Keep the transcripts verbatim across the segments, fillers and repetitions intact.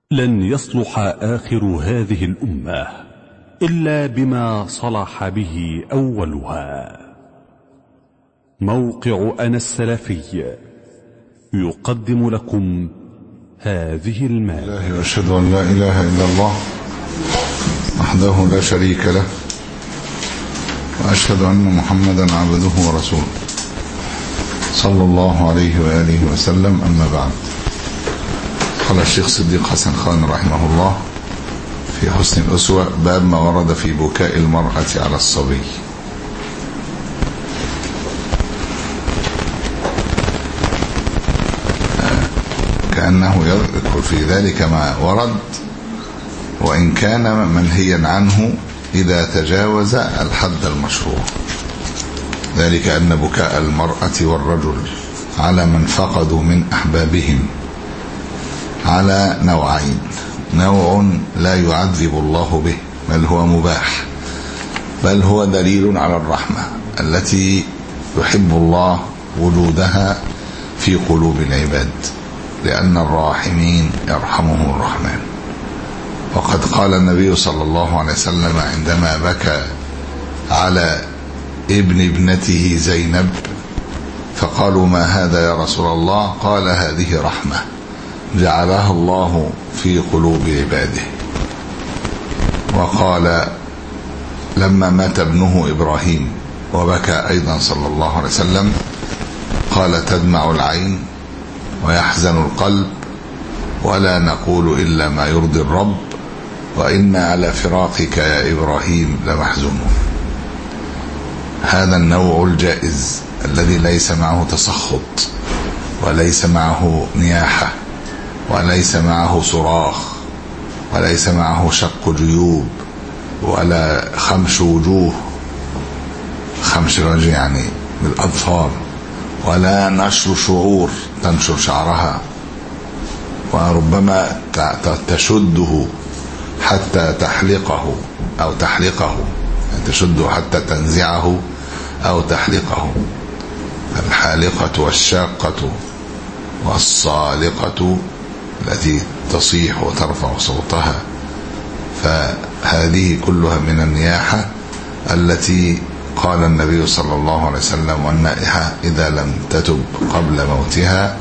لن يصلح آخر هذه الأمة إلا بما صلح به أولها. موقع أنا السلفي يقدم لكم هذه المادة. أشهد أن لا إله إلا الله وحده لا شريك له، وأشهد أن محمدا عبده ورسوله صلى الله عليه وآله وسلم. أما بعد، قال الشيخ صديق حسن خان رحمه الله في حسن الأسوة: باب ما ورد في بكاء المرأة على الصبي. كأنه يذكر في ذلك ما ورد وإن كان منهيا عنه إذا تجاوز الحد المشروع، ذلك أن بكاء المرأة والرجل على من فقدوا من أحبابهم على نوعين: نوع لا يعذب الله به بل هو مباح، بل هو دليل على الرحمة التي يحب الله وجودها في قلوب العباد، لأن الراحمين يرحمهم الرحمن. وقد قال النبي صلى الله عليه وسلم عندما بكى على ابن ابنته زينب فقالوا: ما هذا يا رسول الله؟ قال: هذه رحمة جعلها الله في قلوب عباده. وقال لما مات ابنه إبراهيم وبكى أيضا صلى الله عليه وسلم قال: تدمع العين ويحزن القلب ولا نقول إلا ما يرضي الرب وإنا على فراقك يا إبراهيم لمحزونون. هذا النوع الجائز الذي ليس معه تسخط وليس معه نياحة وليس معه صراخ وليس معه شق جيوب ولا خمش وجوه، خمش وجه يعني بالأظفار، ولا نشر شعور تنشر شعرها وربما تشده حتى تحلقه أو تحلقه، تشده حتى تنزعه أو تحلقه. الحالقة والشاقة والصالقة التي تصيح وترفع صوتها، فهذه كلها من النياحة التي قال النبي صلى الله عليه وسلم: والنائحة إذا لم تتب قبل موتها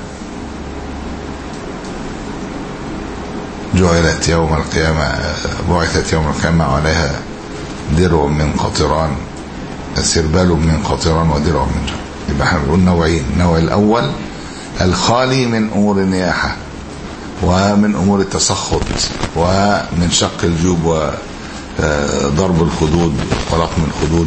جعلت يوم القيامة بعثت يوم القيامة عليها درع من قطران، سربال من قطران ودرع من جر. يبقى احنا بنقول نوعين: النوع الأول الخالي من أمور النياحة ومن أمور التسخط ومن شق الجيوب وضرب الخدود ورقم الخدود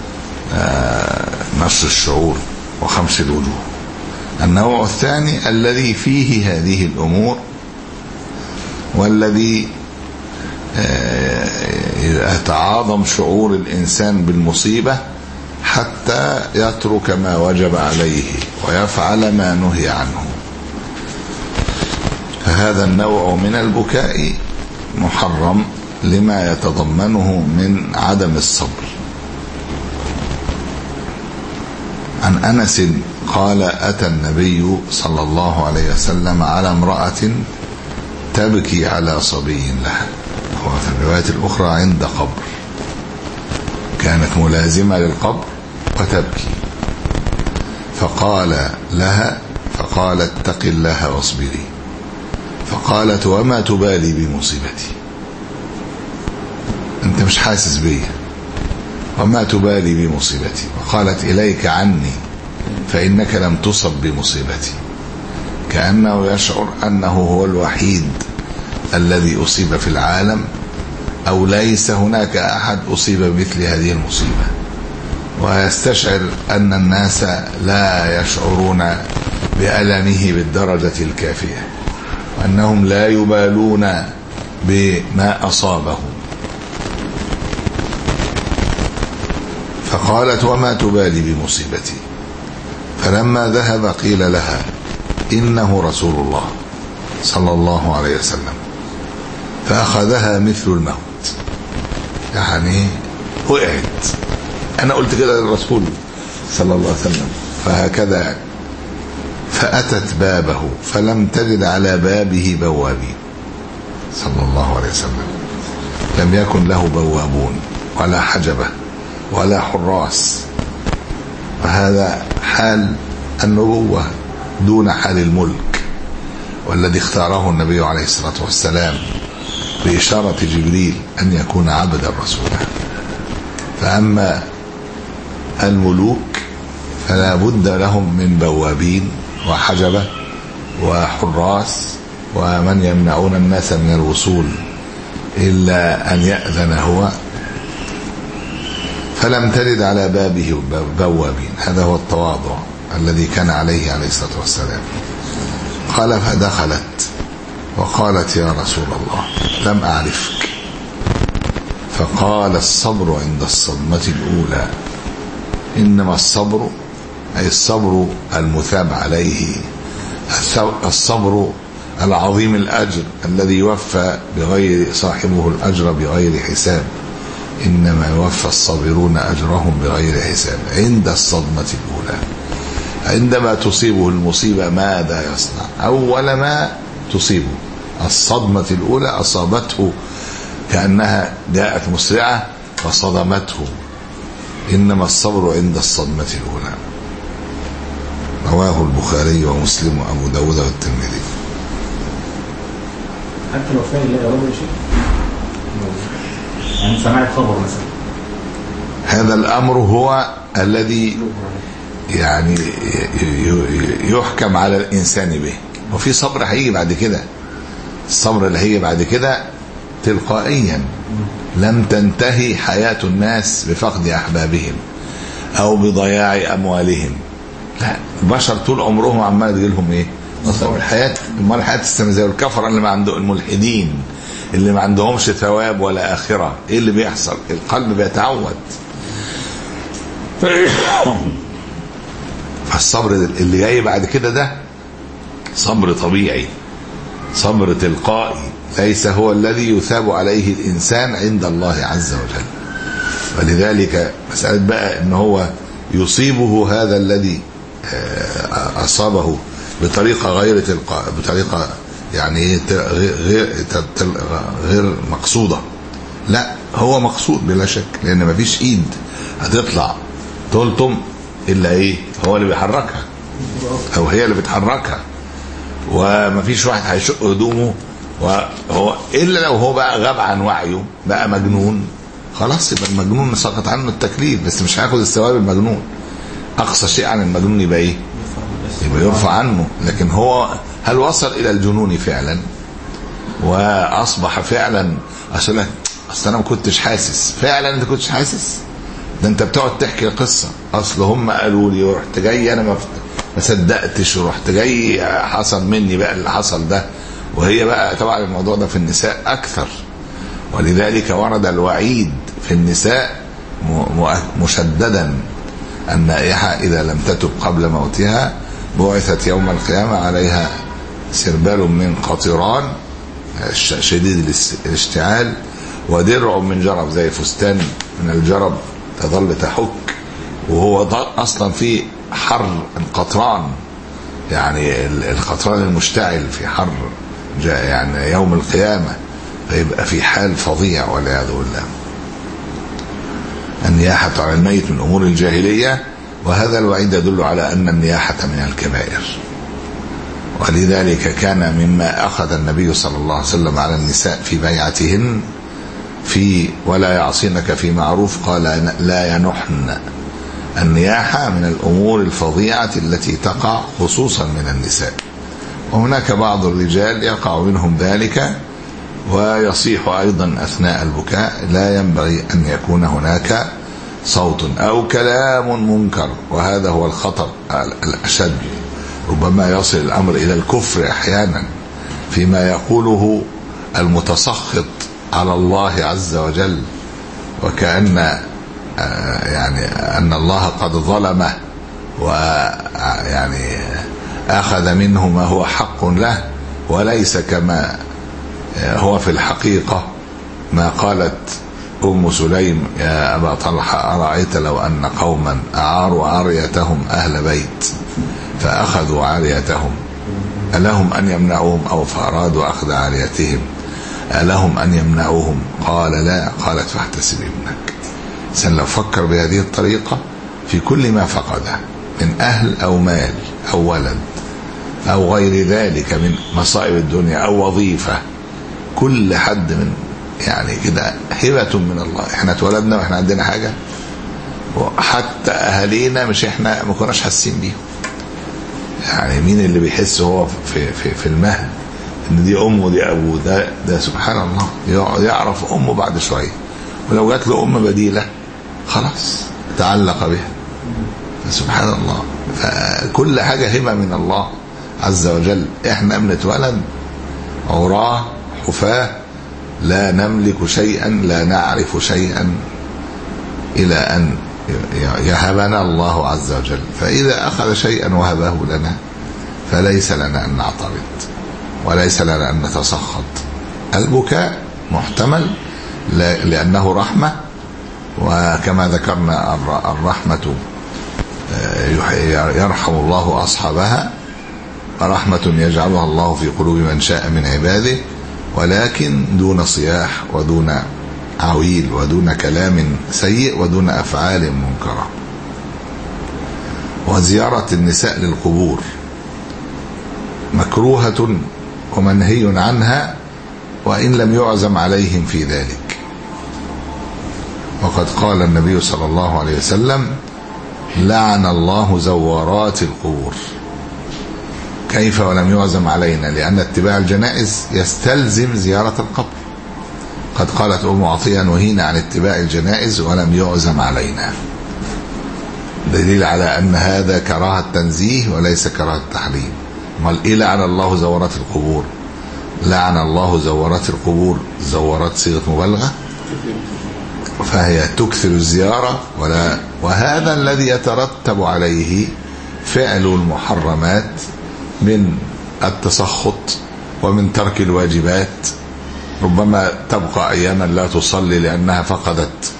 ونشر الشعور وخمس الوجوه. النوع الثاني الذي فيه هذه الأمور والذي يتعاظم شعور الإنسان بالمصيبة حتى يترك ما وجب عليه ويفعل ما نهي عنه. فهذا النوع من البكاء محرم لما يتضمنه من عدم الصبر. عن أنس قال: أتى النبي صلى الله عليه وسلم على امرأة تبكي على صبي لها، وفي الرواية الأخرى عند قبر، كانت ملازمة للقبر وتبكي، فقال لها فقالت: اتق الله واصبري. فقالت: وما تبالي بمصيبتي؟ أنت مش حاسس بي؟ وما تبالي بمصيبتي؟ وقالت: إليك عني فإنك لم تصب بمصيبتي. كأنه يشعر أنه هو الوحيد الذي أصيب في العالم، أو ليس هناك أحد أصيب بمثل هذه المصيبة، ويستشعر أن الناس لا يشعرون بألمه بالدرجة الكافية، وأنهم لا يبالون بما أصابه. فقالت: وما تبالي بمصيبتي؟ فلما ذهب قيل لها: إنه رسول الله صلى الله عليه وسلم. فأخذها مثل الموت، يعني وقعت. أنا قلت كده للرسول صلى الله عليه وسلم، فهكذا يعني. فأتت بابه فلم تجد على بابه بوابين، صلى الله عليه وسلم لم يكن له بوابون ولا حجبة ولا حراس، وهذا حال النبوة دون حال الملك، والذي اختاره النبي عليه الصلاة والسلام بإشارة جبريل أن يكون عبدا رسولا. فأما الملوك فلا بد لهم من بوابين وحجبة وحراس ومن يمنعون الناس من الوصول إلا أن يأذن هو، فلم ترد على بابه بوابين. هذا هو التواضع الذي كان عليه عليه الصلاة والسلام. قال فدخلت وقالت يا رسول الله لم أعرفك، فقال الصبر عند الصدمة الأولى، إنما الصبر أي الصبر المثاب عليه، الصبر العظيم الأجر الذي يوفى بغير صاحبه الأجر بغير حساب، إنما يوفى الصابرون أجرهم بغير حساب عند الصدمة الأولى. عندما تصيبه المصيبة ماذا يصنع؟ أول ما تصيبه الصدمة الأولى أصابته كأنها جاءت مسرعة وصدمته، إنما الصبر عند الصدمة الأولى. رواه البخاري ومسلم وأبو داود والترمذي. حتى لو فعل لا يرد شيء يعني سماع الخبر مثلا، هذا الأمر هو الذي يعني يحكم على الإنسان به. وفي صبر هيجي بعد كده، الصبر اللي هيجي بعد كده تلقائيا. لم تنتهي حياة الناس بفقد أحبابهم أو بضياع أموالهم، لا، البشر طول عمرهم عمال يجيلهم إيه؟ نصر الحياة. امال الحياة تستمر زي الكفر اللي ما عنده، الملحدين اللي ما عندهمش ثواب ولا آخرة. إيه اللي بيحصل؟ القلب بيتعود. فالصبر اللي جاي بعد كده ده صبر طبيعي، صبر تلقائي، ليس هو الذي يثاب عليه الإنسان عند الله عز وجل. ولذلك مسألة بقى إن هو يصيبه هذا الذي أصابه بطريقة غير تلقاء، بطريقة يعني غير غير مقصودة، لا هو مقصود بلا شك، لأن مفيش إيد هتطلع تلطم إلا إيه؟ هو اللي بيحركها أو هي اللي بتحركها، ومفيش واحد هيشق هدومه وهو إلا لو هو بقى غاب عن وعيه بقى مجنون، خلاص يبقى المجنون سقط عنه التكليف، بس مش هياخد الثواب المجنون. أقصى شيء عن المجنون يبقى إيه؟ يبقى يرفع عنه. لكن هو هل وصل إلى الجنون فعلا وأصبح فعلا أصلا أصلا أنا ما كنتش حاسس فعلا؟ أنت كنتش حاسس؟ ده أنت بتقعد تحكي قصة، أصل هم قالوا لي ورحت جاي أنا ما صدقتش ورحت جاي حصل مني بقى اللي حصل ده. وهي بقى طبعا الموضوع ده في النساء أكثر، ولذلك ورد الوعيد في النساء مشددا: النائحة إذا لم تتب قبل موتها بعثت يوم القيامة عليها سربال من قطران شديد الاشتعال ودرع من جرب، زي فستان من الجرب تظل تحك، وهو أصلا في حر القطران، يعني القطران المشتعل في حر يعني يوم القيامة، فيبقى في حال فظيع والعياذ بالله. النياحة على الميت من أمور الجاهلية، وهذا الوعيد يدل على أن النياحة من الكبائر. ولذلك كان مما أخذ النبي صلى الله عليه وسلم على النساء في بيعتهن في ولا يعصينك في معروف، قال لا ينحن. النياحة من الأمور الفظيعة التي تقع خصوصا من النساء، وهناك بعض الرجال يقع منهم ذلك ويصيح أيضا أثناء البكاء، لا ينبغي أن يكون هناك صوت أو كلام منكر، وهذا هو الخطر الأشد. ربما يصل الأمر إلى الكفر أحيانا فيما يقوله المتسخط على الله عز وجل، وكأن يعني أن الله قد ظلمه ويعني أخذ منه ما هو حق له، وليس كما هو في الحقيقة ما قالت أم سليم: يا أبا طلحة أرأيت لو أن قوما أعاروا عاريتهم أهل بيت فأخذوا عاريتهم ألهم أن يمنعوهم أو فأرادوا أخذ عاريتهم ألهم أن يمنعوهم؟ قال لا. قالت فاحتسب ابنك. الإنسان لو فكر بهذه الطريقة في كل ما فقده من أهل أو مال أو ولد أو غير ذلك من مصائب الدنيا أو وظيفة، كل حد من يعني كده هبة من الله. احنا اتولدنا واحنا عندنا حاجة، وحتى أهالينا مش احنا ما كناش حاسين بيهم. يعني مين اللي بيحس هو في في في المهد ان دي امه ودي ابوه؟ ده ده سبحان الله يعرف امه بعد شويه، ولو جات له ام بديله خلاص تعلق بها. سبحان الله. فكل حاجه هبه من الله عز وجل. احنا بنتولد عراه حفاه لا نملك شيئا لا نعرف شيئا الى ان يهبنا الله عز وجل. فاذا اخذ شيئا وهبه لنا فليس لنا ان نعترض وليس لنا أن نتسخط. البكاء محتمل لأنه رحمة، وكما ذكرنا الرحمة يرحم الله أصحابها، رحمة يجعلها الله في قلوب من شاء من عباده، ولكن دون صياح ودون عويل ودون كلام سيء ودون أفعال منكرة. وزيارة النساء للقبور مكروهة ومنهي عنها وإن لم يعزم عليهم في ذلك. وقد قال النبي صلى الله عليه وسلم: لعن الله زوارات القبور. كيف ولم يعزم علينا؟ لأن اتباع الجنائز يستلزم زيارة القبر. قد قالت أم عطية: نهينا عن اتباع الجنائز ولم يعزم علينا. دليل على أن هذا كراهة تنزيه وليس كراهة تحريم. قال إيه لعن الله زوارات القبور؟ لعن الله زوارات القبور، زوارات صيغة مبالغة، فهي تكثر الزيارة ولا وهذا الذي يترتب عليه فعل المحرمات من التسخط ومن ترك الواجبات. ربما تبقى أياما لا تصلي لأنها فقدت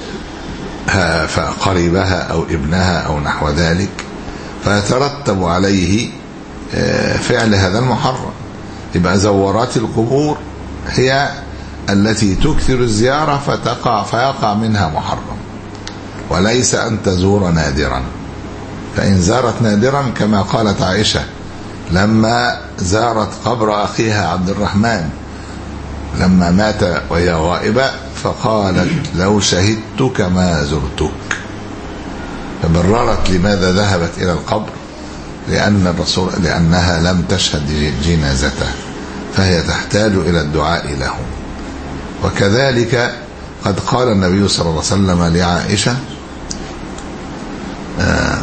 قريبها أو ابنها أو نحو ذلك، فيترتب عليه فعل هذا المحرم. يبقى زوارات القبور هي التي تكثر الزيارة فتقع فيقع منها محرم، وليس أن تزور نادرا. فإن زارت نادرا كما قالت عائشة لما زارت قبر أخيها عبد الرحمن لما مات وهي غائبة، فقالت: لو شهدتك ما زرتك. فبررت لماذا ذهبت إلى القبر، لأن الرسول لأنها لم تشهد جنازته، فهي تحتاج إلى الدعاء له. وكذلك قد قال النبي صلى الله عليه وسلم لعائشة: آه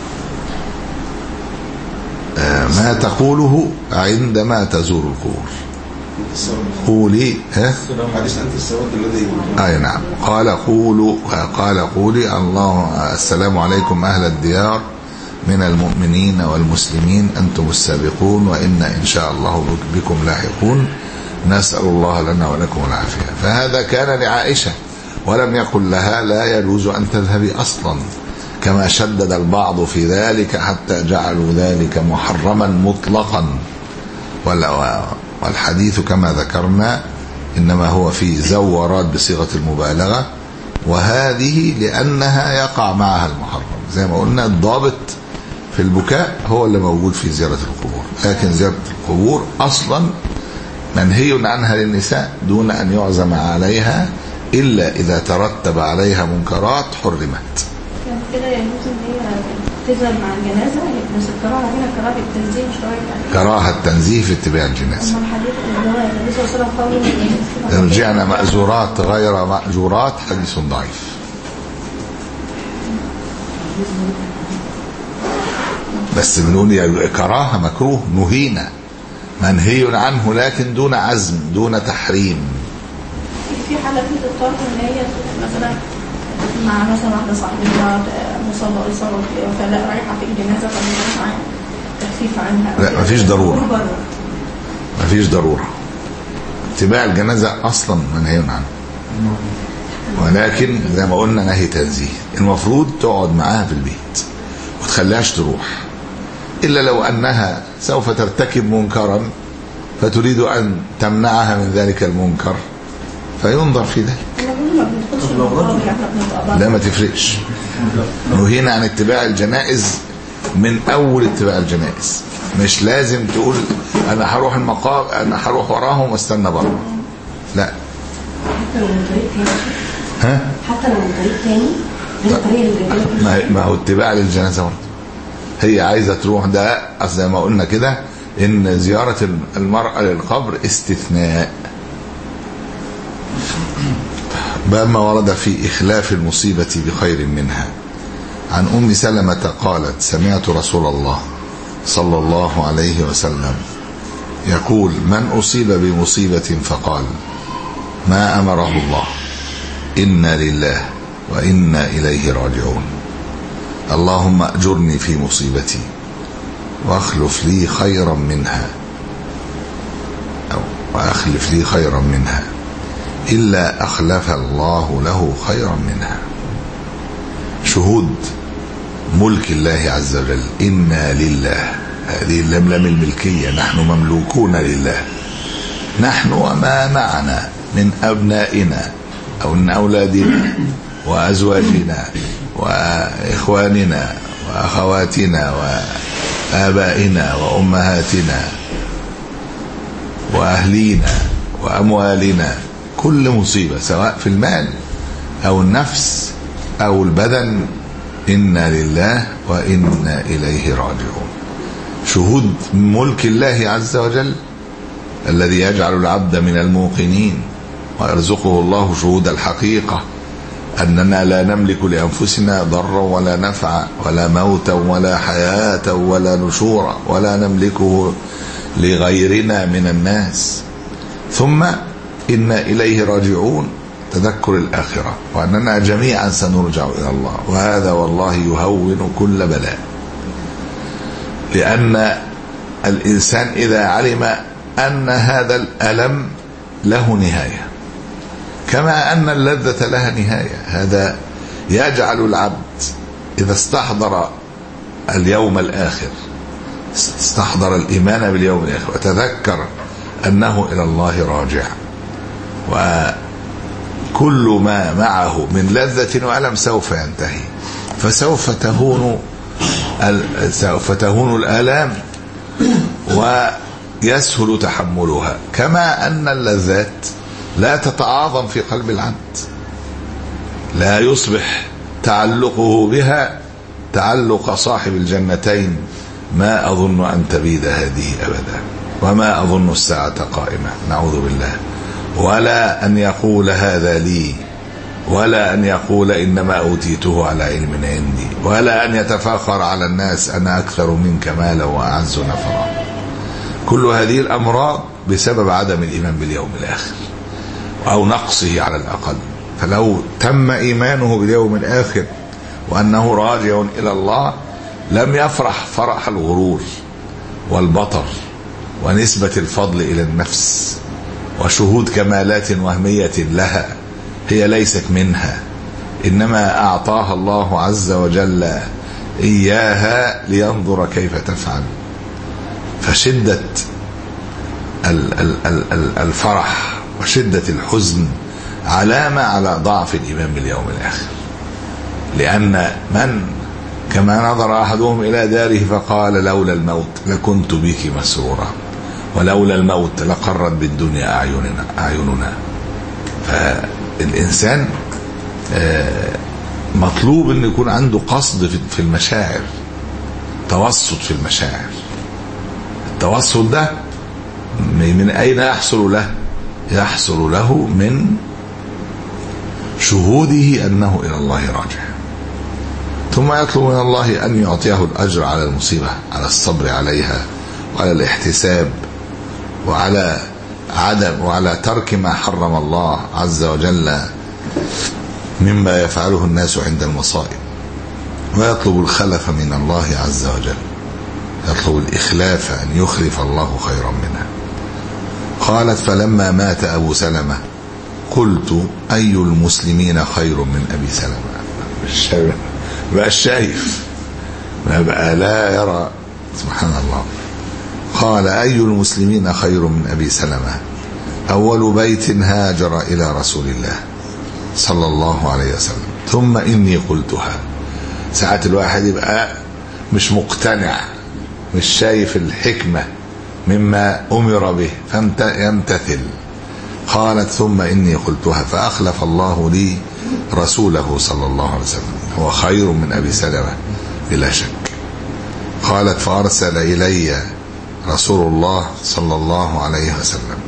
آه ما تقوله عندما تزور القبور؟ قولي ها حديث أنت السواد الذي أي نعم. قال قولوا قال قولي: الله السلام عليكم أهل الديار من المؤمنين والمسلمين، أنتم السابقون وإن إن شاء الله بكم لاحقون، نسأل الله لنا ولكم العافية. فهذا كان لعائشة، ولم يقل لها لا يجوز أن تذهبي أصلا، كما شدد البعض في ذلك حتى جعلوا ذلك محرما مطلقا. والحديث كما ذكرنا إنما هو في زورات بصيغة المبالغة، وهذه لأنها يقع معها المحرم. زي ما قلنا الضابط في البكاء هو اللي موجود في زيارة القبور، لكن زيارة القبور أصلا منهي عنها للنساء دون أن يعزم عليها إلا إذا ترتب عليها منكرات حرمت. كده يجوز ان هي تظهر مع الجنازه، بس الكراهه هنا كراهه التنزيه مش كراهه كراهه التنزيه في اتباع الجنازه. اما الحديث اللي هو النبي صلى الله عليه وسلم قال رجعنا مأزورات غير مأجورات حديث ضعيف. بس بنقول يا كراهه مكروه، نهينا منهي عنه لكن دون عزم دون تحريم. في حالات بتضطر ان هي مثلا مع مثلا واحده صاحبتها مصابه اصابه فلا رايحه في الجنازه فمش معاها تخفيف عنها. لا مفيش ضروره، مفيش ضروره. اتباع الجنازه اصلا منهي عنه، ولكن زي ما قلنا نهي تنزيه. المفروض تقعد معاها في البيت وتخليهاش تروح، الا لو انها سوف ترتكب منكرا فتريد أن تمنعها من ذلك المنكر فينظر في ذلك. لا ما تفرقش. نهينا عن اتباع الجنائز من أول اتباع الجنائز، مش لازم تقول أنا هروح المقام أنا هروح وراهم واستنى بره، لا. حتى لو من طريق تاني. ها؟ حتى لو من طريق تاني غير الطريق اللي ما هو اتباع للجنازة برضه. هي عايزة تروح، ده أصل زي ما قلنا كده إن زيارة المرأة للقبر استثناء. باب ما ورد في إخلاف المصيبة بخير منها. عن أم سلمة قالت سمعت رسول الله صلى الله عليه وسلم يقول من أصيب بمصيبة فقال ما أمره الله إنا لله وإنا إليه راجعون اللهم أجرني في مصيبتي واخلف لي خيرا منها أو وأخلف لي خيرا منها إلا أخلف الله له خيرا منها. شهود ملك الله عز وجل، إنا لله، هذه اللملم الملكية، نحن مملوكون لله، نحن وما معنا من أبنائنا أو من أولادنا وأزواجنا وإخواننا وأخواتنا وآبائنا وأمهاتنا وأهلينا وأموالنا، كل مصيبة سواء في المال أو النفس أو البدن إنا لله وإنا إليه راجعون. شهود ملك الله عز وجل الذي يجعل العبد من الموقنين ويرزقه الله شهود الحقيقة أننا لا نملك لأنفسنا ضرا ولا نفعا ولا موتا ولا حياة ولا نشورا ولا نملكه لغيرنا من الناس. ثم إنا إليه راجعون، تذكر الآخرة وأننا جميعا سنرجع إلى الله، وهذا والله يهون كل بلاء، لأن الإنسان إذا علم أن هذا الألم له نهاية كما أن اللذة لها نهاية، هذا يجعل العبد إذا استحضر اليوم الآخر، استحضر الإيمان باليوم الآخر وتذكر أنه إلى الله راجع، وكل ما معه من لذة وألم سوف ينتهي، فسوف تهون سوف تهون الآلام ويسهل تحملها، كما أن اللذات لا تتعاظم في قلب العبد، لا يصبح تعلقه بها تعلق صاحب الجنتين ما أظن أن تبيد هذه أبدا وما أظن الساعة قائمة، نعوذ بالله، ولا أن يقول هذا لي، ولا أن يقول إنما أوتيته على علم عندي، ولا أن يتفاخر على الناس أنا أكثر منك مالا وأعز نفرا. كل هذه الأمراض بسبب عدم الإيمان باليوم الآخر أو نقصه على الأقل. فلو تم إيمانه باليوم الآخر وأنه راجع إلى الله لم يفرح فرح الغرور والبطر ونسبة الفضل إلى النفس وشهود كمالات وهمية لها هي ليست منها، إنما أعطاها الله عز وجل إياها لينظر كيف تفعل. فشدة الفرح وشدة الحزن علامة على ضعف الإيمان باليوم الآخر، لأن من كما نظر أحدهم إلى داره فقال لولا الموت لكنت بك مسرورا ولولا الموت لقرت بالدنيا أعيننا أعيننا. فالإنسان مطلوب أن يكون عنده قصد في المشاعر، توسط في المشاعر. التوسط ده من أين يحصل له؟ يحصل له من شهوده أنه إلى الله راجع، ثم يطلب من الله أن يعطيه الأجر على المصيبة، على الصبر عليها وعلى الاحتساب وعلى عدم وعلى ترك ما حرم الله عز وجل مما يفعله الناس عند المصائب، ويطلب الخلف من الله عز وجل، يطلب الإخلاف أن يخلف الله خيرا منها. قالت فلما مات أبو سلمة قلت أي المسلمين خير من أبي سلمة؟ بقى الشايف ما بقى لا يرى، سبحان الله. قال أي المسلمين خير من أبي سلمة؟ أول بيت هاجر إلى رسول الله صلى الله عليه وسلم. ثم إني قلتها. ساعات الواحد يبقى مش مقتنع، مش شايف الحكمة مما أمر به فيمتثل. قالت ثم إني قلتها فأخلف الله لي رسوله صلى الله عليه وسلم، هو خير من أبي سلمة بلا شك. قالت فأرسل إلي رسول الله صلى الله عليه وسلم.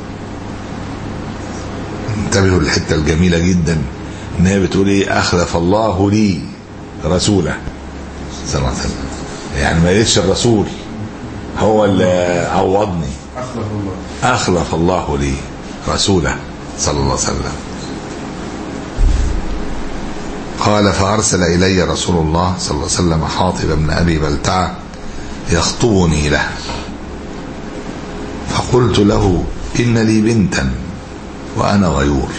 انتبهوا للحتة الجميلة جدا انها بتقول ايه؟ أخلف الله لي رسوله صلى الله عليه وسلم، يعني ما قالتش الرسول هو اللي عوضني، أخلف الله أخلف الله لي رسوله صلى الله عليه وسلم. قال فأرسل إلي رسول الله صلى الله عليه وسلم حاطب بن أبي بلتعة يخطبني له، فقلت له إن لي بنتا وأنا غيور.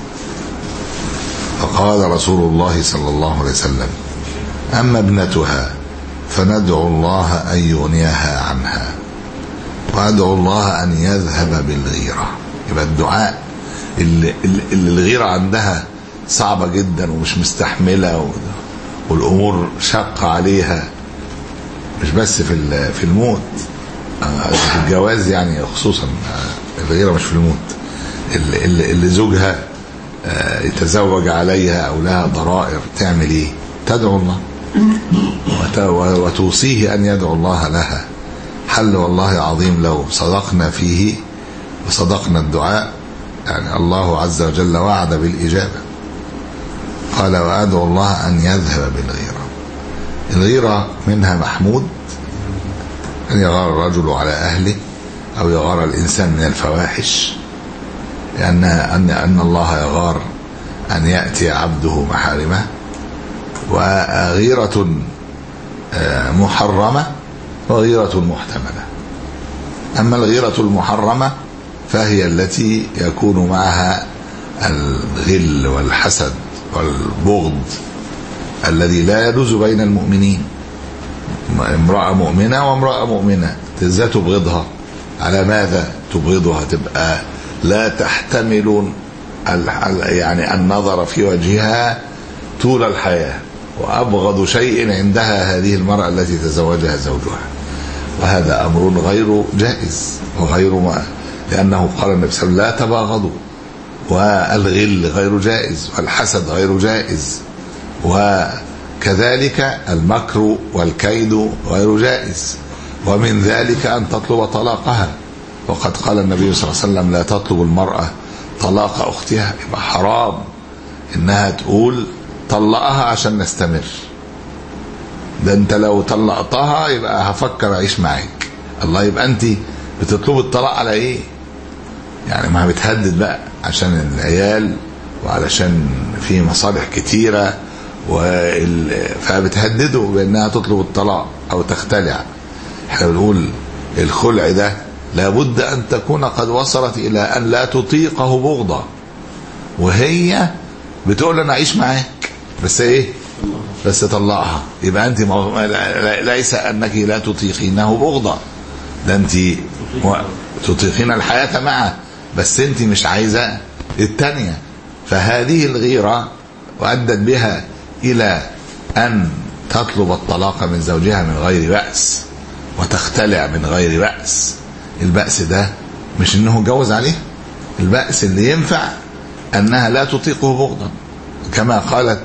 فقال رسول الله صلى الله عليه وسلم أما ابنتها فندعو الله أن يغنيها عنها، وأدعو الله أن يذهب بالغيرة. يبقى الدعاء اللي, اللي الغيرة عندها صعبة جدا ومش مستحملة والأمور شاقة عليها، مش بس في في الموت، في الجواز يعني خصوصا الغيرة مش في الموت، اللي, اللي زوجها يتزوج عليها أو لها ضرائر تعمل إيه؟ تدعو الله وتوصيه أن يدعو الله لها. حل والله عظيم لو صدقنا فيه وصدقنا الدعاء، يعني الله عز وجل وعد بالإجابة. قال وأدعو الله أن يذهب بالغيرة. الغيرة منها محمود، أن يغار الرجل على أهله أو يغار الإنسان من الفواحش، لأن أن أن الله يغار أن يأتي عبده محارمه. وغيرة محرمة وغيرة محتملة. أما الغيرة المحرمة فهي التي يكون معها الغل والحسد والبغض الذي لا يجوز بين المؤمنين. امرأة مؤمنة وامرأة مؤمنة ازاي تبغضها؟ على ماذا تبغضها؟ تبقى لا تحتمل يعني النظر في وجهها طول الحياة، وأبغض شيء عندها هذه المرأة التي تزوجها زوجها، وهذا أمر غير جائز وغير ما، لأنه قال النبي صلى الله عليه وسلم لا تباغضوا، والغل غير جائز والحسد غير جائز، وكذلك المكر والكيد غير جائز، ومن ذلك أن تطلب طلاقها. وقد قال النبي صلى الله عليه وسلم لا تطلب المرأة طلاق أختها. يبقى حرام إنها تقول طلقها عشان نستمر، ده انت لو طلقتها يبقى هفكر اعيش معاك. الله، يبقى انت بتطلب الطلاق على ايه؟ يعني ما بتهدد بقى عشان العيال وعلشان في مصالح كتيرة، فبتهدده بانها تطلب الطلاق او تختلع. احنا بنقول الخلع ده لابد ان تكون قد وصلت الى ان لا تطيقه بغضة، وهي بتقول انا اعيش معاك بس ايه؟ بس طلقها. يبقى انت ليس انك لا تطيقينه بغضة، ده انت تطيقين الحياة معه، بس انت مش عايزة التانية. فهذه الغيرة وأدت بها الى ان تطلب الطلاق من زوجها من غير بأس وتختلع من غير بأس. البأس ده مش انه جوز عليه، البأس اللي ينفع انها لا تطيقه بغضا، كما قالت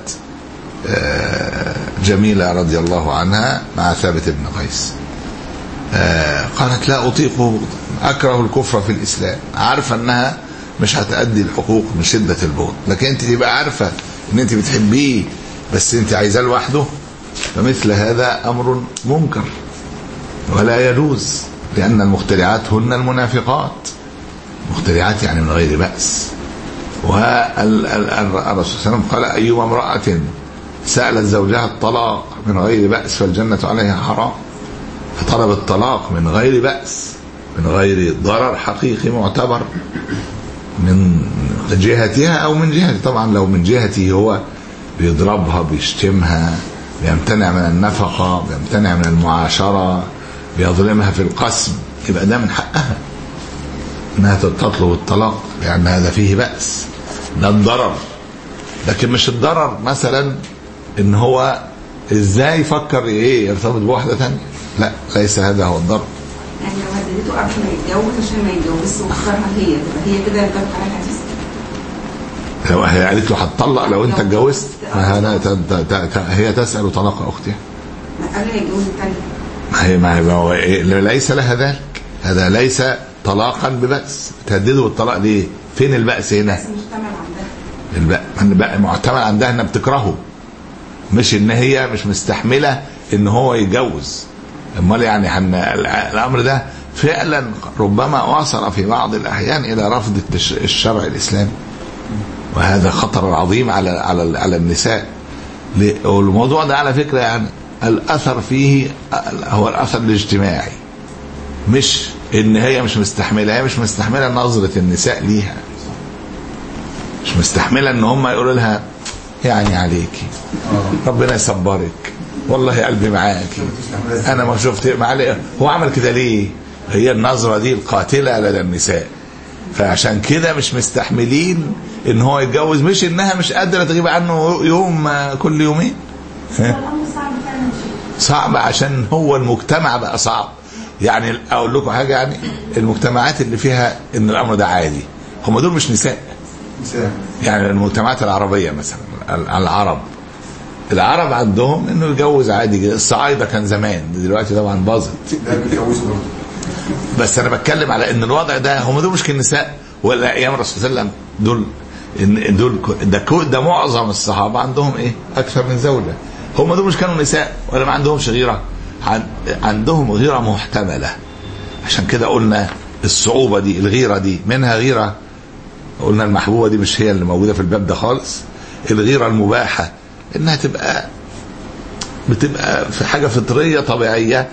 جميلة رضي الله عنها مع ثابت بن قيس، قالت لا أطيقه بغضا، أكره الكفر في الإسلام، عارفة أنها مش هتأدي الحقوق من شدة البغض، لكن أنت تبقى عارفة أن أنت بتحبيه بس أنت عايزاه لوحده، فمثل هذا أمر منكر ولا يجوز، لأن المخترعات هن المنافقات. مخترعات يعني من غير بأس. والرسول صلى الله عليه وسلم قال أيما امرأة سألت زوجها الطلاق من غير بأس فالجنة عليها حرام. فطلب الطلاق من غير بأس، من غير ضرر حقيقي معتبر من جهتها أو من جهته. طبعا لو من جهته هو بيضربها بيشتمها بيمتنع من النفقة بيمتنع من المعاشرة بيظلمها في القسم، يبقى ده من حقها انها تطلب الطلاق، لان هذا فيه بأس، ده الضرر. لكن مش الضرر مثلا ان هو ازاي يفكر ايه يرتبط بواحده ثانيه، لا، ليس هذا هو الضرر. يعني لو هددته قبل ما يتجوز عشان ما يتجوزش واختارها هي، تبقى هي كده يرتبط على الحديث. لو هي قالت له هتطلق لو انت اتجوزت، هي تسأل طلاق اختها قبل ما يتجوز الثانيه. ما هي ما هي هو إيه؟ ليس لها ذلك، هذا ليس طلاقا ببأس. تهدده بالطلاق ليه؟ فين البأس هنا؟ بس محتمل عندها. معتمد عندها انها بتكرهه، مش ان هي مش مستحمله ان هو يتجوز. امال يعني حن الامر ده فعلا ربما وصل في بعض الاحيان الى رفض الشرع الاسلامي، وهذا خطر عظيم على على على النساء. والموضوع ده على فكره يعني الاثر فيه هو الاثر الاجتماعي، مش ان هي مش مستحمله. هي مش مستحمله نظره النساء ليها، مش مستحمله ان هم يقولوا لها يعني عليكي ربنا يصبرك، والله قلبي معاكي، انا ما شفت معلي. هو عمل كده ليه؟ هي النظره دي القاتله لدى النساء، فعشان كده مش مستحملين ان هو يتجوز، مش انها مش قادره تغيب عنه يوم كل يومين. صعب عشان هو المجتمع بقى صعب. يعني اقول لكم حاجه، يعني المجتمعات اللي فيها ان الامر ده عادي هم دول مش نساء. يعني المجتمعات العربيه مثلا، العرب العرب عندهم انه يتجوز عادي. الصعايده كان زمان، دلوقتي طبعا باظت، بس انا بتكلم على ان الوضع ده هم دول مش كالنساء. ولا ايام الرسول صلى الله عليه وسلم دول ان دول ده ده معظم الصحابه عندهم ايه؟ اكثر من زوجه. هم دول مش كانوا نساء ولا ما عندهمش غيره؟ عندهم غيره محتمله. عشان كده قلنا الصعوبه دي، الغيره دي منها غيره قلنا المحبوبه دي مش هي اللي موجوده في الباب ده خالص. الغيره المباحه انها تبقى بتبقى في حاجه فطريه طبيعيه،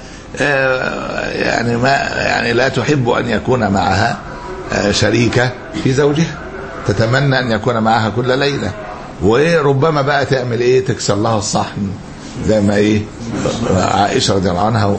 يعني ما يعني لا تحب ان يكون معها شريكه في زوجها، تتمنى ان يكون معها كل ليله. وربما بقى تعمل ايه؟ تكسر لها الصحن زي ما ايه عائشه رضي الله عنها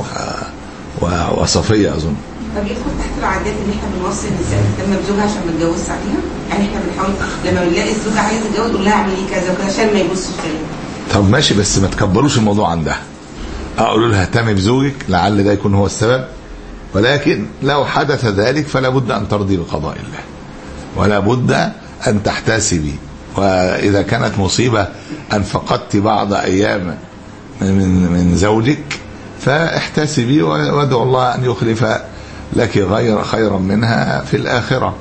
وصفيه اظن. طب يدخل تحت العادات اللي احنا بنوصي النساء تهتم بزوجها عشان ما تتجوزش عليها؟ يعني احنا بنحاول لما بنلاقي الزوج عايز يتجوز نقول لها اعملي كذا وكذا عشان ما يبصش فيا. طب ماشي، بس ما تكبروش الموضوع عندها. اقولوا لها اهتمي بزوجك لعل ده يكون هو السبب، ولكن لو حدث ذلك فلا بد ان ترضي بقضاء الله، ولا بد ان تحتسبي. واذا كانت مصيبه ان فقدت بعض ايام من من زوجك فاحتسبي وادعو الله ان يخلف لك غير خيرا منها في الاخره.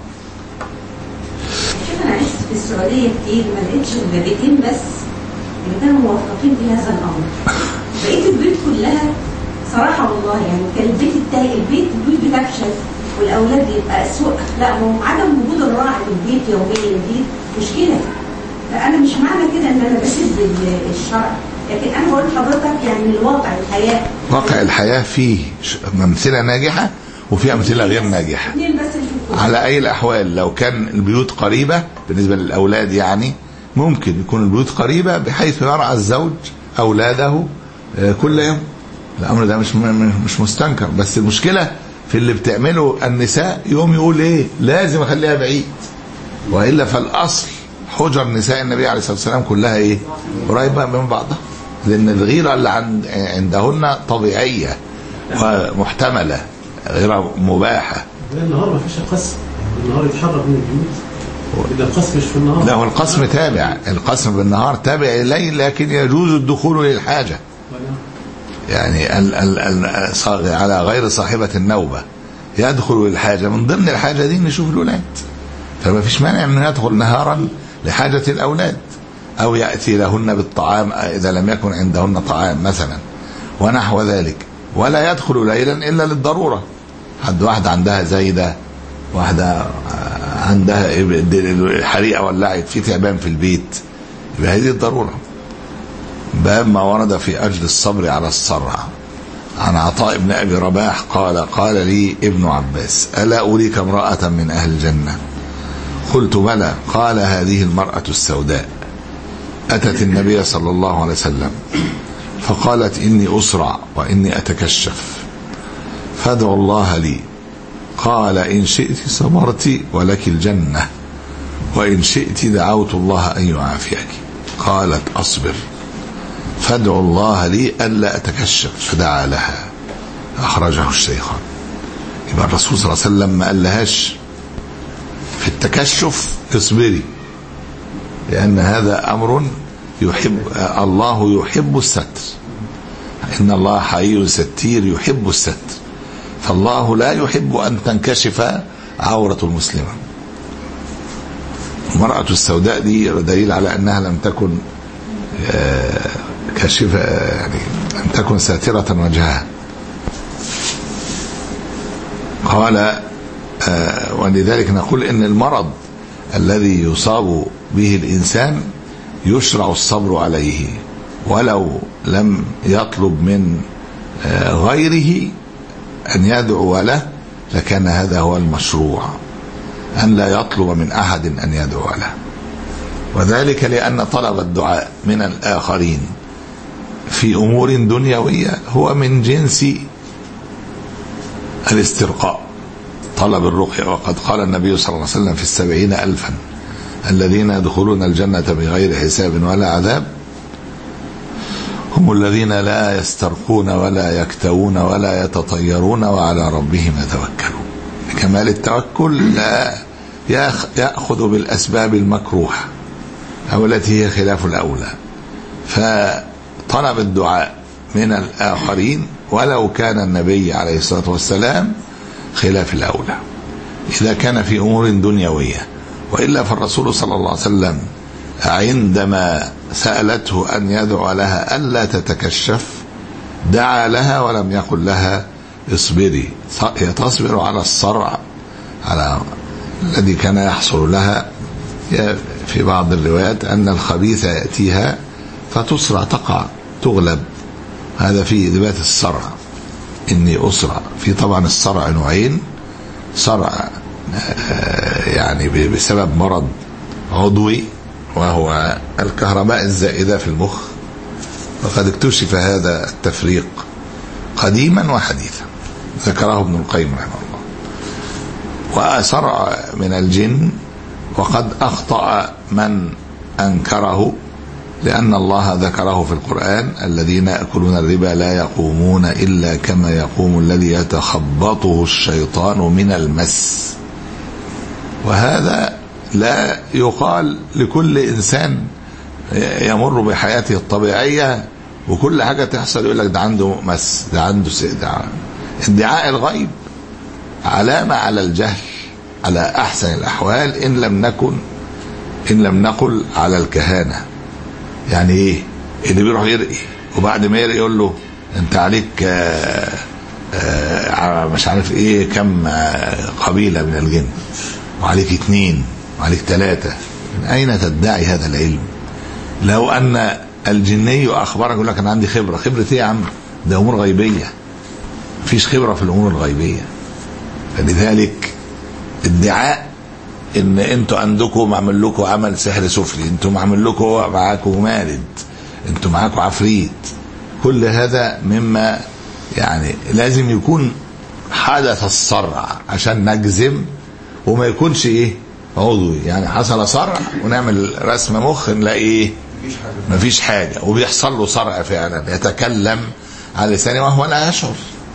شوف انا عشت في السعوديه كتير، ما لقيتش البيتين بس اللي كانوا موافقين بهذا الامر. بقيت البيوت كلها صراحه والله يعني كان البيت التاني البيت البيوت بتفشل والاولاد يبقى سوء اخلاقهم، عدم وجود الراعي في البيت يوميا دي مشكله. فانا مش معنى كده ان انا بسد الشرع، لكن انا بقول لحضرتك يعني من واقع الحياه. واقع الحياه فيه امثله ناجحه وفي امثله غير ناجحه. على اي الاحوال لو كان البيوت قريبه بالنسبه للاولاد، يعني ممكن يكون البيوت قريبه بحيث يرعى الزوج اولاده كل يوم. الامر ده مش مش مستنكر، بس المشكله في اللي بتعمله النساء. يوم يقول ايه لازم اخليها بعيد، والا فالاصل حجر نساء النبي عليه الصلاه والسلام كلها ايه؟ قريبه من بعضها، لان الغيره اللي عند عندهن طبيعيه ومحتمله، غيره مباحه. النهار ما فيش قسم، النهار يتحرك من البيوت، اذا القسم مش في النهار. لا، هو القسم تابع، القسم بالنهار تابع اليه، لكن يجوز الدخول للحاجه. يعني ال ال ال على غير صاحبه النوبه يدخل للحاجه، من ضمن الحاجه دي نشوف الاولاد، فما فيش مانع انه يدخل نهارا لحاجه الاولاد، او ياتي لهن بالطعام اذا لم يكن عندهن طعام مثلا ونحو ذلك. ولا يدخل ليلا الا للضروره. حد واحده عندها زايده، واحده عندها حريقه ولعت، في تعبان في البيت، يبقى هذه الضروره. باب ما ورد في اجل الصبر على الصرع. عن عطاء بن ابي رباح قال قال لي ابن عباس الا اريك امراه من اهل الجنه؟ قلت بلى. قال هذه المراه السوداء اتت النبي صلى الله عليه وسلم فقالت اني اسرع واني اتكشف فادعوا الله لي قال إن شئت صبرت ولك الجنة وإن شئت دعوت الله أن يعافيك. قالت أصبر فادعوا الله لي ألا أتكشف، فدعا لها، أخرجه الشيخان. يبقى الرسول صلى الله عليه وسلم ما قالهاش في التكشف اصبري، لأن هذا أمر يحب الله، يحب الستر، إن الله حي ستير يحب الستر، فالله لا يحب أن تنكشف عورة المسلمة. المرأة السوداء دي دليل على أنها لم تكن كاشفة، يعني لم تكن ساترة وجهها. قال ولذلك نقول إن المرض الذي يصاب به الإنسان يشرع الصبر عليه، ولو لم يطلب من غيره أن يدعو له لكان هذا هو المشروع، أن لا يطلب من أحد أن يدعو له. وذلك لأن طلب الدعاء من الآخرين في أمور دنيوية هو من جنس الاسترقاء، طلب الرقية. وقد قال النبي صلى الله عليه وسلم في السبعين ألفا الذين يدخلون الجنة بغير حساب ولا عذاب هم الذين لا يسترقون ولا يكتوون ولا يتطيرون وعلى ربهم يتوكلون. كمال التوكل لا يأخذ بالأسباب المكروهة أو التي هي خلاف الأولى، فطلب الدعاء من الآخرين ولو كان النبي عليه الصلاة والسلام خلاف الأولى إذا كان في أمور دنيوية. وإلا فالرسول صلى الله عليه وسلم عندما سألته أن يدعو لها ألا تتكشف دعا لها ولم يقل لها اصبري، تصبر على الصرع على الذي كان يحصل لها. في بعض الروايات أن الخبيث يأتيها فتصرع، تقع، تغلب، هذا في إثبات الصرع، إني أسرع. في طبعا الصرع نوعين، صرع يعني بسبب مرض عضوي وهو الكهرباء الزائدة في المخ، وقد اكتشف هذا التفريق قديما وحديثا، ذكره ابن القيم رحمه الله. وصرع من الجن وقد أخطأ من أنكره، لأن الله ذكره في القرآن الذين يأكلون الربا لا يقومون إلا كما يقوم الذي يتخبطه الشيطان من المس. وهذا لا يقال لكل إنسان يمر بحياته الطبيعية وكل حاجة تحصل يقول لك ده عنده مس، ده عنده سيدة. ادعاء الغيب علامة على الجهل على أحسن الأحوال، إن لم نكن إن لم نقل على الكهانة. يعني إيه؟ اللي بيروح يرقي وبعد ما يرقي يقول له أنت عليك آآ آآ مش عارف إيه كم قبيلة من الجن، وعليك اتنين وعليك ثلاثة. من أين تدعي هذا العلم؟ لو أن الجني أخبرك يقول لك أنا عندي خبرة، خبرة إيه يا عم؟ ده أمور غيبية، مفيش خبرة في الأمور الغيبية. فلذلك ادعاء ان انتوا عندكم معمل لكم عمل سحر سفلي، انتوا معمل لكم معاكم مارد، انتوا معاكم عفريت، كل هذا مما يعني لازم يكون حدث الصرع عشان نجزم، وما يكونش ايه عضوي. يعني حصل صرع ونعمل رسم مخ نلاقي ايه مفيش حاجة، وبيحصل له صرع فعلا، يتكلم على لسانه وهو لا يشعر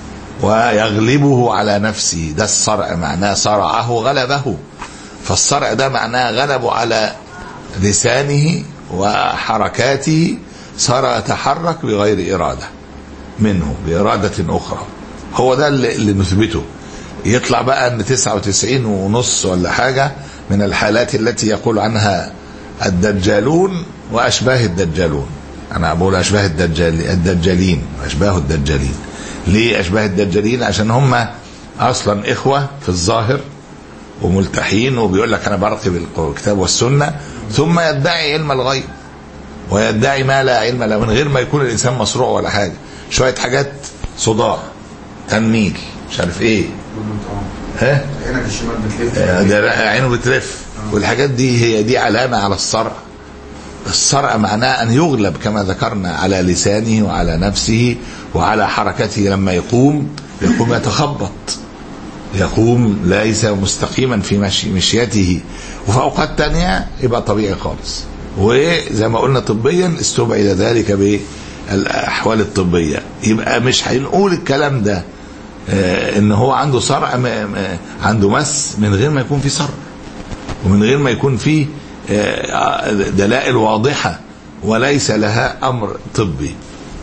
ويغلبه على نفسه. ده الصرع معناه صرعه غلبه، فالصرع ده معناه غلبه على لسانه وحركاته، صار يتحرك بغير إرادة منه بإرادة أخرى. هو ده اللي نثبته. يطلع بقى أن تسعة وتسعين ونص ولا حاجة من الحالات التي يقول عنها الدجالون وأشباه الدجالون. أنا بقول أشباه الدجال الدجالين وأشباه الدجالين. ليه أشباه الدجالين؟ عشان هم أصلا إخوة في الظاهر وملتحين، وبيقول لك أنا برقي بالكتاب والسنة، ثم يدعي علم الغيب ويدعي ما لا علم له من غير ما يكون الإنسان مصروع ولا حاجة. شوية حاجات صداع، تنميل، مش عارف إيه، ها عينك الشمال بتلف، ده عينه بتلف، والحاجات دي هي دي علامة على الصرع. الصرع معناه أن يغلب كما ذكرنا على لسانه وعلى نفسه وعلى حركته. لما يقوم يقوم يتخبط يقوم ليس مستقيما في مشي مشيته، وفي أوقات تانية يبقى طبيعي خالص. وزي ما قلنا طبيا استبعد ذلك بالأحوال الطبية. يبقى مش هنقول الكلام ده آه ان هو عنده صرع عنده مس من غير ما يكون في صرع، ومن غير ما يكون فيه آه دلائل واضحة وليس لها أمر طبي.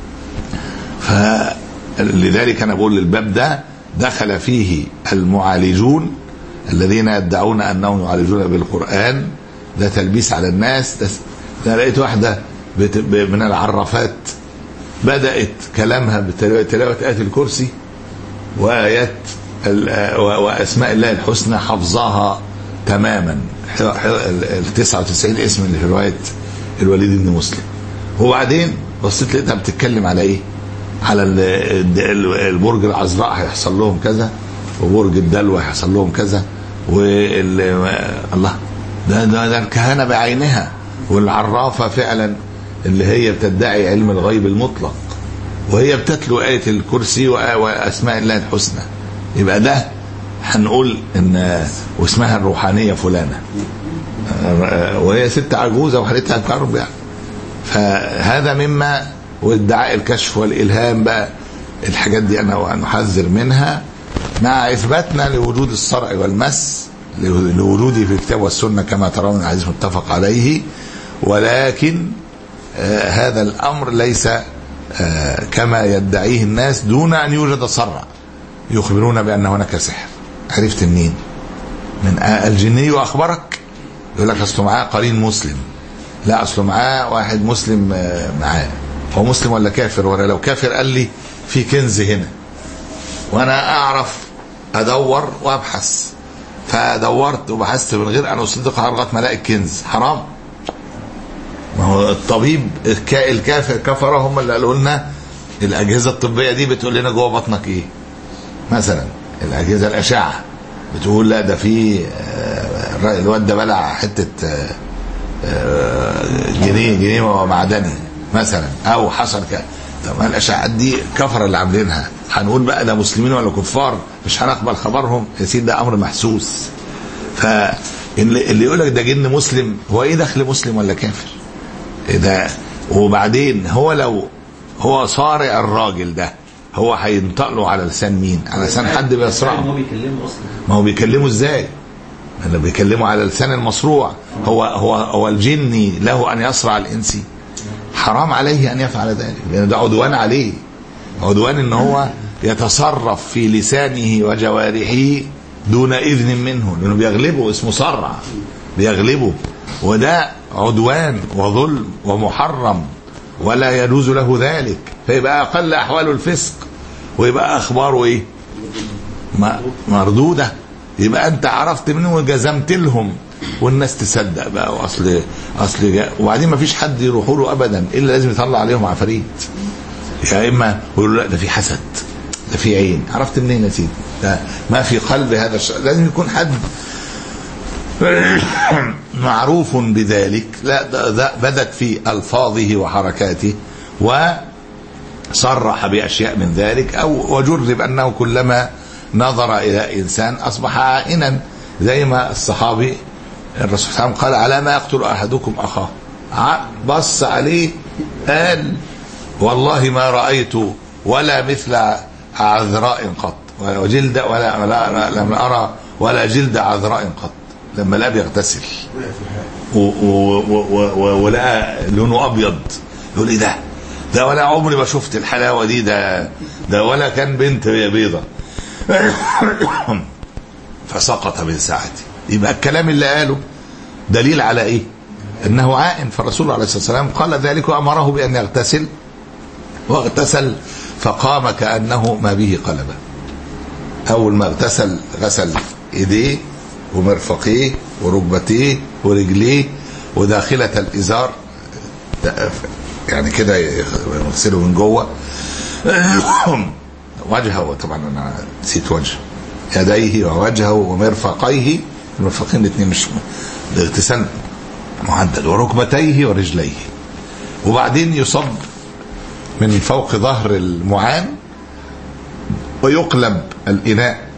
فلذلك أنا بقول الباب ده دخل فيه المعالجون الذين يدعون أنهم يعالجون بالقرآن. ده تلبيس على الناس. ده لقيت واحدة من العرافات بدأت كلامها بتلاوة آية الكرسي وآيات وأسماء الله الحسنى حفظها تماما، ال تسعة وتسعين اسم اللي في رواية الوليد بن مسلم. وبعدين بصيت لقيتها بتتكلم على ايه؟ على البرج العذراء هيحصل لهم كذا، وبرج الدلو هيحصل لهم كذا، وال الله ده ده, ده الكهنة بعينها، والعرافة فعلا اللي هي بتدعي علم الغيب المطلق، وهي بتتلو آية الكرسي وأسماء الله الحسنى. يبقى ده هنقول ان واسمها الروحانية فلانة، وهي ست عجوزة وحالتها كرب يعني. فهذا مما وادعاء الكشف والإلهام بقى، الحاجات دي أنا نحذر منها مع إثباتنا لوجود الصرع والمس لوجوده في الكتاب والسنة كما ترون الحديث متفق عليه. ولكن آه هذا الأمر ليس آه كما يدعيه الناس دون أن يوجد صرع. يخبرون بأن هناك سحر. عرفت منين؟ من آه الجني أخبرك؟ يقول لك أصله معاه قرين مسلم. لا، أصله معاه واحد مسلم آه معاه. هو مسلم ولا كافر؟ ولا لو كافر قال لي في كنز هنا وأنا أعرف أدور وأبحث، فدورت وبحثت من غير أن أصدق لغاية ما ألاقي الكنز، حرام. ما هو الطبيب الكافر كفر هم اللي قالوا لنا الأجهزة الطبية دي بتقول لنا جوه بطنك إيه. مثلا الأجهزة الأشعة بتقول لا ده في الواد ده بلع حتة جنيه جنيه معدني مثلا، أو حصل كده. طب الأشعة دي كفر اللي عاملينها، هنقول بقى ده مسلمين ولا كفار؟ مش هنقبل خبرهم يا سيدي، ده أمر محسوس. فاللي يقول لك ده جن مسلم، هو إيه دخل مسلم ولا كافر؟ ده وبعدين هو لو هو صارع الراجل ده، هو هينطق له على لسان مين؟ على لسان حد بيصرعه. هو بيكلمه اصلا. ما هو بيكلمه ازاي؟ اللي بيكلمه على لسان المصروع. هو هو هو الجني له ان يصرع الانسي؟ حرام عليه ان يفعل ذلك، لان ده عدوان عليه، عدوان ان هو يتصرف في لسانه وجوارحه دون اذن منه، لانه بيغلبه، اسمه صرع، بيغلبه، وده عدوان وظلم ومحرم ولا يجوز له ذلك. فيبقى اقل احواله الفسق، ويبقى اخباره ايه؟ مردوده. يبقى انت عرفت منه وجزمت لهم، والناس تصدق بقى. واصل اصل جاء. وبعدين ما فيش حد يروحوا له ابدا الا لازم يطلع عليهم عفاريت، يا اما يقولوا لا ده في حسد، ده في عين. عرفت منين يا سيدي؟ ده ما في قلب هذا الشيء. لازم يكون حد معروف بذلك. لا ده, ده بدت في الفاظه وحركاته وصرح باشياء من ذلك، او وجرب انه كلما نظر الى انسان اصبح عائنا، زي ما الصحابي الرسول صلى الله عليه وسلم قال على ما يقتل احدكم اخاه، بص عليه قال والله ما رايت ولا مثل عذراء قط، وجلد ولا, ولا لم ارى ولا جلد عذراء قط. لما لقى بيغتسل ولقى لونه ابيض يقول ايه ده؟ ده ولا عمري ما شفت الحلاوه دي، ده ده ولا كان بنت بيضه. فسقط من ساعته. يبقى الكلام اللي قاله دليل على ايه؟ انه عائن. فالرسول عليه الصلاه والسلام قال ذلك وامره بان يغتسل، واغتسل فقام كانه ما به قلبه. اول ما اغتسل غسل ايديه ومرفقيه وركبتيه ورجليه وداخله الازار، يعني كده يغسله من جوه. وجهه، طبعا انا نسيت وجهه، يديه ووجهه ومرفقيه. المرفقين الاثنين مش الاغتسال معدل، وركبتيه ورجليه. وبعدين يصب من فوق ظهر المعان ويقلب الإناء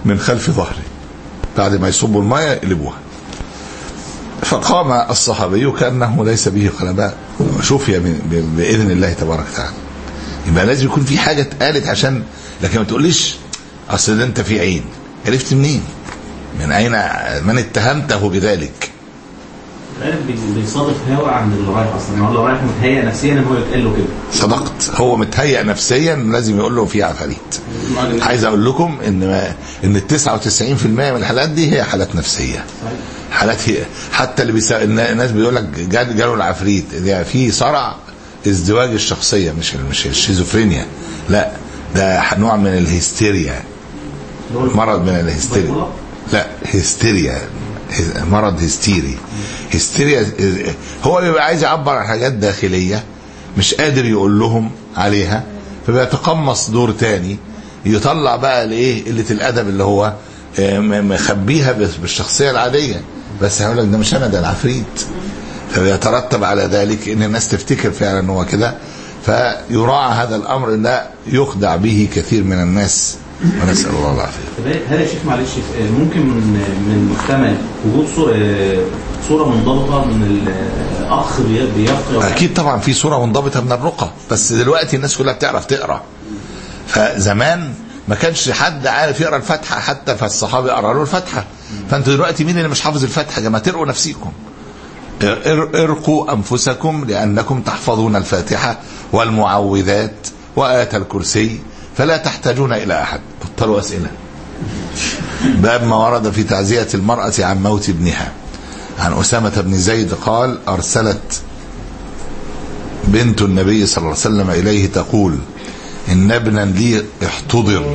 من خلف ظهره، بعد ما يصبوا الماء يقلبوها. فقام الصحابي كأنه ليس به قلباء وشفي بإذن الله تبارك وتعالى. يبقى لازم يكون في حاجة اتقالت عشان، لكن ما تقوليش أصل ده أنت في عين. عرفت منين؟ من أين؟ من اتهمته بذلك؟ بيصادف هوا عند اللي رايح اصلا، هو اللي رايح متهيأ نفسيا ان هو يتقال له كده. صدقت، هو متهيأ نفسيا لازم يقول له في عفاريت. عايز اقول لكم ان ما ان ال تسعة وتسعين بالمئة من الحالات دي هي حالات نفسيه. حالات هي حتى اللي بيسا... الناس بيقول لك جاله العفريت ده في صرع ازدواج الشخصيه، مش مش الشيزوفرينيا، لا ده نوع من الهستيريا، مرض من الهستيريا. لا هستيريا، مرض هستيري. هستيريا هو بيبقى عايز يعبر عن حاجات داخليه مش قادر يقول لهم عليها، فبيتقمص دور تاني يطلع بقى الايه قله الادب اللي هو مخبيها بالشخصيه العاديه، بس هقول لك ده مش انا، ده العفريت. فبيترتب على ذلك ان الناس تفتكر فعلا ان هو كده، فيراعى هذا الامر لا يخدع به كثير من الناس، ونسال الله العافيه. هل يا شيخ معلش ممكن من من محتمل وجود صوره منضبطه من الاخ بيقرا؟ اكيد طبعا في صوره منضبطه من الرقى، بس دلوقتي الناس كلها بتعرف تقرا. فزمان ما كانش حد عارف يقرا الفاتحه حتى، فالصحابه قرأوا له الفاتحه. فانتوا دلوقتي مين اللي مش حافظ الفاتحه؟ يا جماعه تقروا نفسيكم، ارقوا انفسكم لانكم تحفظون الفاتحه والمعوذات وآية الكرسي فلا تحتاجون الى احد. بطلوا اسئله. باب ما ورد في تعزيه المراه عن موت ابنها. عن اسامه بن زيد قال ارسلت بنت النبي صلى الله عليه وسلم اليه تقول ان ابنا لي احتضر.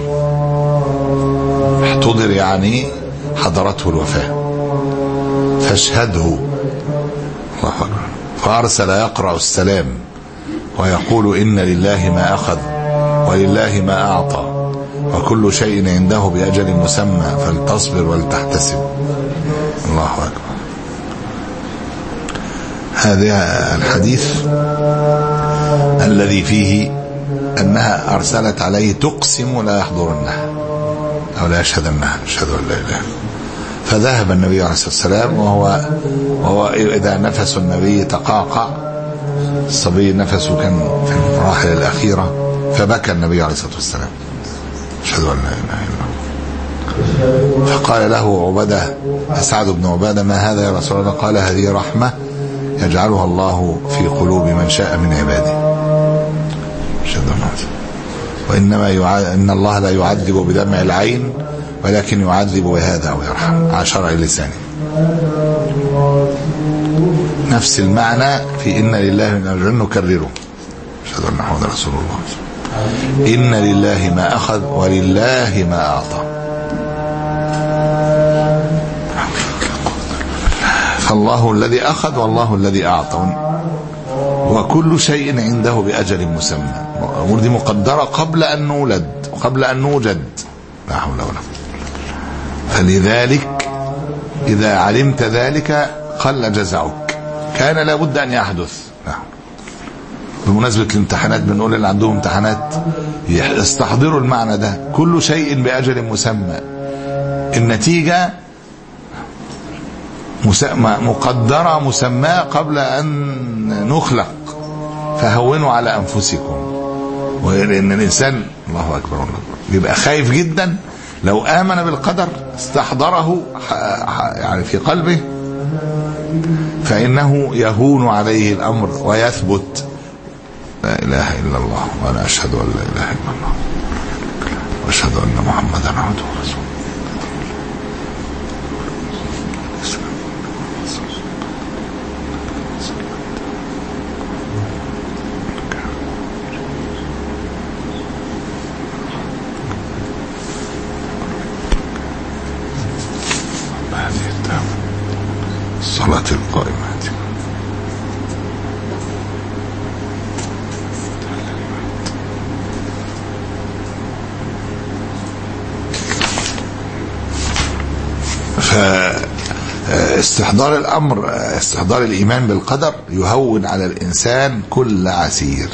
احتضر يعني حضرته الوفاه، فاشهده. الله اكبر. فارسل يقرا السلام ويقول ان لله ما اخذ ولله ما اعطى وكل شيء عنده باجل مسمى فلتصبر ولتحتسب. الله اكبر. هذا الحديث الذي فيه انها ارسلت عليه تقسم لا يحضرنها او لا يشهدنها، اشهد ان لا اله. فذهب النبي عليه الصلاه والسلام وهو وهو اذا نفس النبي تقاقع، الصبي نفسه كان في المراحل الاخيره، فبكى النبي عليه الصلاه والسلام اشهد ان لا اله الا الله. فقال له عبده سعد بن عباده ما هذا يا رسول الله؟ قال هذه رحمه يجعلها الله في قلوب من شاء من عباده. وإنما يعذب إن الله لا يعذب بدمع العين ولكن يعذب بهذا ويرحم على شرع اللسان. نفس المعنى في إن لله من أجر نكرره. أشهد أن محمدا رسول الله. إن لله ما أخذ ولله ما أعطى. فالله الذي أخذ والله الذي أعطى، وكل شيء عنده بأجل مسمى. الأمور دي مقدرة قبل أن نولد وقبل أن نوجد، لا حول ولا قوة. فلذلك إذا علمت ذلك قل جزعك، كان لابد أن يحدث. بمناسبة الامتحانات بنقول اللي عندهم امتحانات يستحضروا المعنى ده، كل شيء بأجل مسمى. النتيجة مقدرة مسمى قبل أن نخلق، فهونوا على أنفسكم. وإن الإنسان الله أكبر الله يبقى خايف جدا لو آمن بالقدر استحضره يعني في قلبه، فإنه يهون عليه الأمر ويثبت. لا إله إلا الله وأنا أشهد أن لا إله إلا الله وأشهد أن محمدا عبده ورسوله. صلاة القائمات. فاستحضار الأمر، استحضار الإيمان بالقدر يهون على الإنسان كل عسير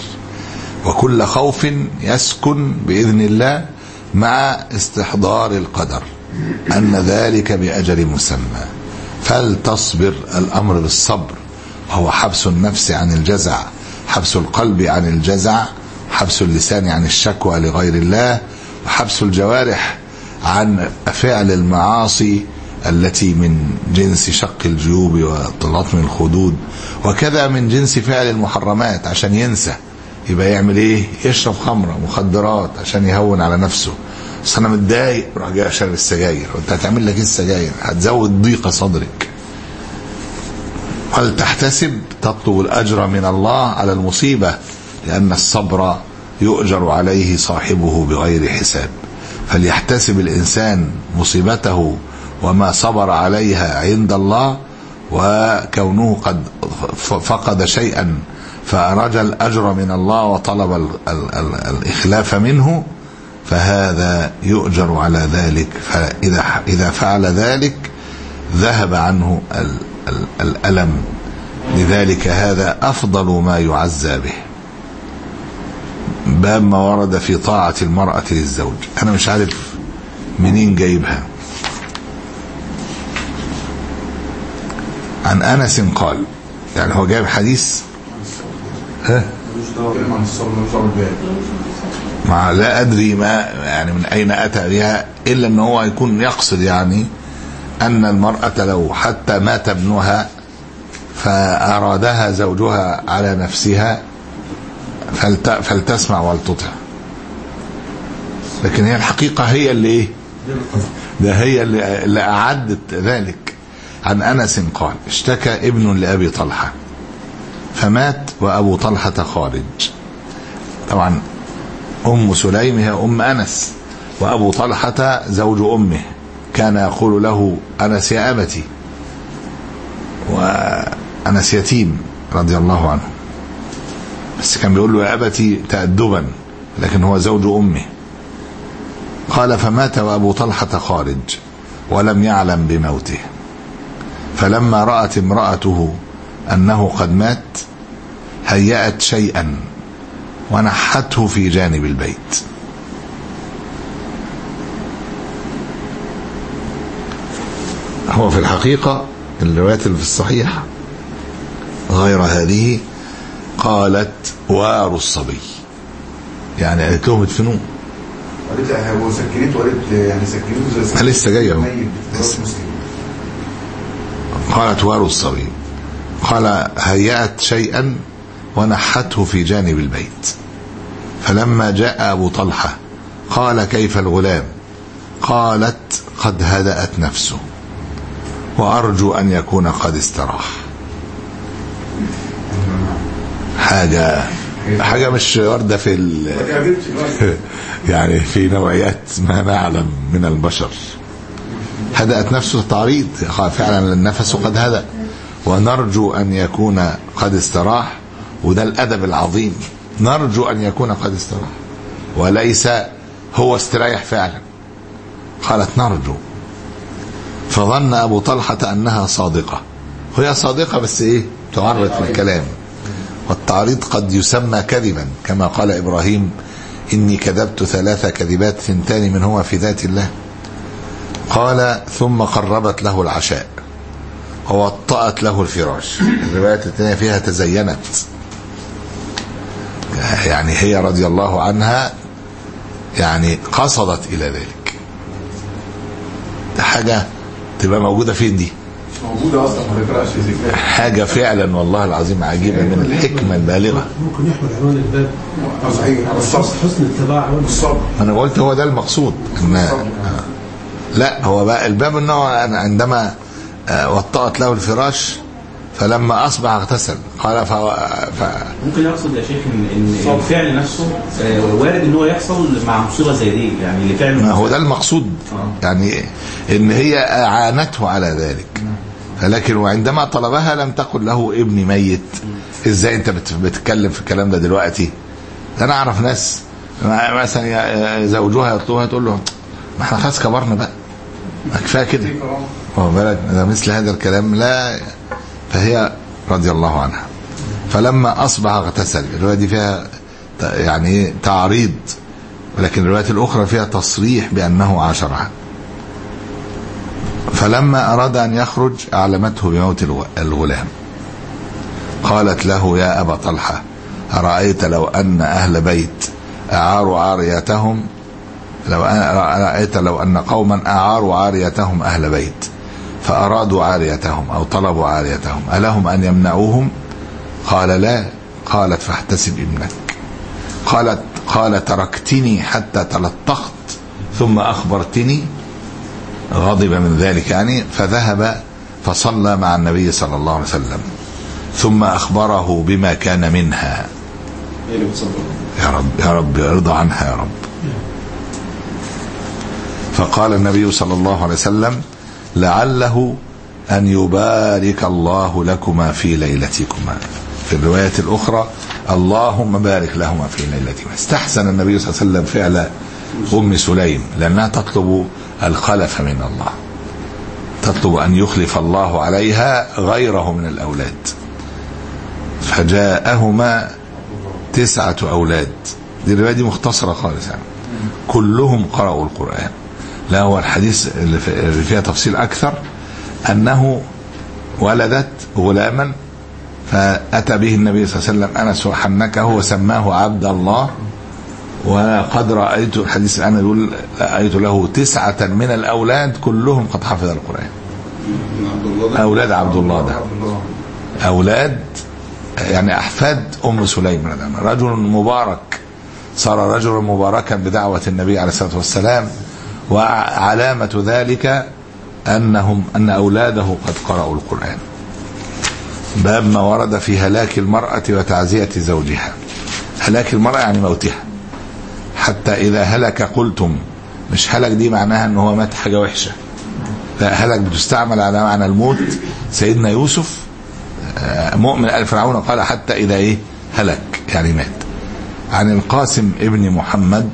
وكل خوف يسكن بإذن الله مع استحضار القدر. أن ذلك بأجل مسمى، فلتصبر. الأمر بالصبر وهو حبس النفس عن الجزع، حبس القلب عن الجزع، حبس اللسان عن الشكوى لغير الله، وحبس الجوارح عن فعل المعاصي التي من جنس شق الجيوب وطلطم الخدود، وكذا من جنس فعل المحرمات عشان ينسى. يبقى يعمل ايه؟ يشرب خمرة مخدرات عشان يهون على نفسه. بس انا متضايق، روح جاي شرب السجاير. وانت هتعمل لك ايه السجاير؟ هتزود ضيق صدرك. هل تحتسب؟ تطلب الأجر من الله على المصيبة، لأن الصبر يؤجر عليه صاحبه بغير حساب. فليحتسب الإنسان مصيبته وما صبر عليها عند الله، وكونه قد فقد شيئا فأراد الأجر من الله وطلب ال ال ال الإخلاف منه، فهذا يؤجر على ذلك. فإذا إذا فعل ذلك ذهب عنه ال ال الألم. لذلك هذا أفضل ما يعزى به. باب ما ورد في طاعة المرأة للزوج. أنا مش عارف منين جايبها. عن أنس قال، يعني هو جايب حديث ها مع لا أدري ما يعني من أين أتى بها، إلا أنه هو يكون يقصد يعني أن المرأة لو حتى مات ابنها فأرادها زوجها على نفسها فلتسمع ولتطع. لكن هي الحقيقة هي اللي إيه؟ ده هي اللي, اللي أعدت ذلك. عن أنس قال: اشتكى ابن لأبي طلحة فمات وأبو طلحة خارج. طبعا أم سليم هي أم أنس، وأبو طلحة زوج أمه، كان يقول له أنس يا أبتي، وأنس يتيم رضي الله عنه، بس كان بيقول له يا أبتي تأدبا، لكن هو زوج أمه. قال: فمات وأبو طلحة خارج ولم يعلم بموته، فلما رأت امرأته أنه قد مات هيأت شيئا ونحته في جانب البيت. هو في الحقيقة الروايات اللي في الصحيح غير هذه قالت: وار الصبي، يعني قالت لهم ادفنوه. قالت هو سكنته، قالت يعني سكنته زي لسه جايه اهو. قالت: وار الصبي. قال: هيأت شيئا ونحته في جانب البيت. فلما جاء أبو طلحة قال: كيف الغلام؟ قالت: قد هدأت نفسه وأرجو أن يكون قد استراح. حاجة حاجة مش واردة في ال... يعني في نوعيات ما نعلم من البشر. هدأت نفسه تعريض، فعلا النفس قد هدأ، ونرجو أن يكون قد استراح. وده الأدب العظيم، نرجو أن يكون قد استراح وليس هو استريح فعلا. قالت: نرجو. فظن أبو طلحة أنها صادقة، وهي صادقة بس إيه؟ تعرض في الكلام، والتعريض قد يسمى كذبا، كما قال إبراهيم: إني كذبت ثلاث كذبات ثنتان منهما في ذات الله. قال: ثم قربت له العشاء ووطأت له الفراش. الروايات الثانية فيها تزينت، يعني هي رضي الله عنها يعني قصدت إلى ذلك. ده حاجة تبقى موجودة فين دي؟ موجودة أصلا ما تقرأش ذكرها. حاجة فعلا والله العظيم عجيبة من الحكمة البالغة. ممكن يحمل عنوان الباب صحيح حسن التباع والصبر. أنا قلت هو ده المقصود. إن لا، هو بقى الباب إنه عندما وطأت له الفراش فلما أصبح اغتسل. قال ف... ف... ممكن يقصد يا شيخ ان ان الفعل نفسه وارد ان هو يحصل مع مصيبه زي دي، يعني اللي فعل ما هو ده المقصود. آه. يعني ان هي اعانته على ذلك، لكن وعندما طلبها لم تقل له ابني ميت. ازاي انت بتتكلم في الكلام ده دلوقتي؟ ده انا اعرف ناس مثلا زوجها يطلبها تقول له ما احنا خلاص كبرنا بقى، ما كفايه كده. هو بالك ده مثل هذا الكلام لا. فهي رضي الله عنها فلما أصبح اغتسل. الرواية دي فيها يعني تعريض، ولكن الروايات الأخرى فيها تصريح بأنه عاشرها. فلما أراد أن يخرج أعلمته بموت الغلام. قالت له يا أبا طلحة أرأيت لو أن أهل بيت أعاروا عاريتهم لو أرأيت لو أن قوما أعاروا عاريتهم أهل بيت فأرادوا عاريتهم أو طلبوا عاريتهم ألهم أن يمنعوهم؟ قال لا. قالت فاحتسب ابنك. قالت قال تركتني حتى تلطخت ثم أخبرتني. غضب من ذلك يعني، فذهب فصلى مع النبي صلى الله عليه وسلم ثم أخبره بما كان منها. يا رب يا رب ارضى عنها يا رب. فقال النبي صلى الله عليه وسلم لعله أن يبارك الله لكما في ليلتكما. في الرواية الأخرى اللهم بارك لهما في ليلتهما. استحسن النبي صلى الله عليه وسلم فعل أم سليم لأنها تطلب الخلف من الله، تطلب أن يخلف الله عليها غيره من الأولاد. فجاءهما تسعة أولاد. دي الرواية دي مختصرة خالص يعني. كلهم قرأوا القرآن. لا هو الحديث اللي فيها تفصيل أكثر أنه ولدت غلاما فأتى به النبي صلى الله عليه وسلم أنس وحنكه وسماه عبد الله. وقد رأيت الحديث الآن يقول رأيت له تسعة من الأولاد كلهم قد حفظ القرآن. أولاد عبد الله ده أولاد يعني أحفاد أم سليم، رجل مبارك صار رجلا مباركا بدعوة النبي عليه الصلاة والسلام. وعلامة ذلك أنهم أن أولاده قد قرأوا القرآن. باب ما ورد في هلاك المرأة وتعزية زوجها. هلاك المرأة يعني موتها. حتى إذا هلك قلتم، مش هلك دي معناها أنه هو مات حاجة وحشة، لا، هلك بتستعمل على معنى الموت. سيدنا يوسف مؤمن آل فرعون قال حتى إذا إيه هلك يعني مات. عن القاسم ابن محمد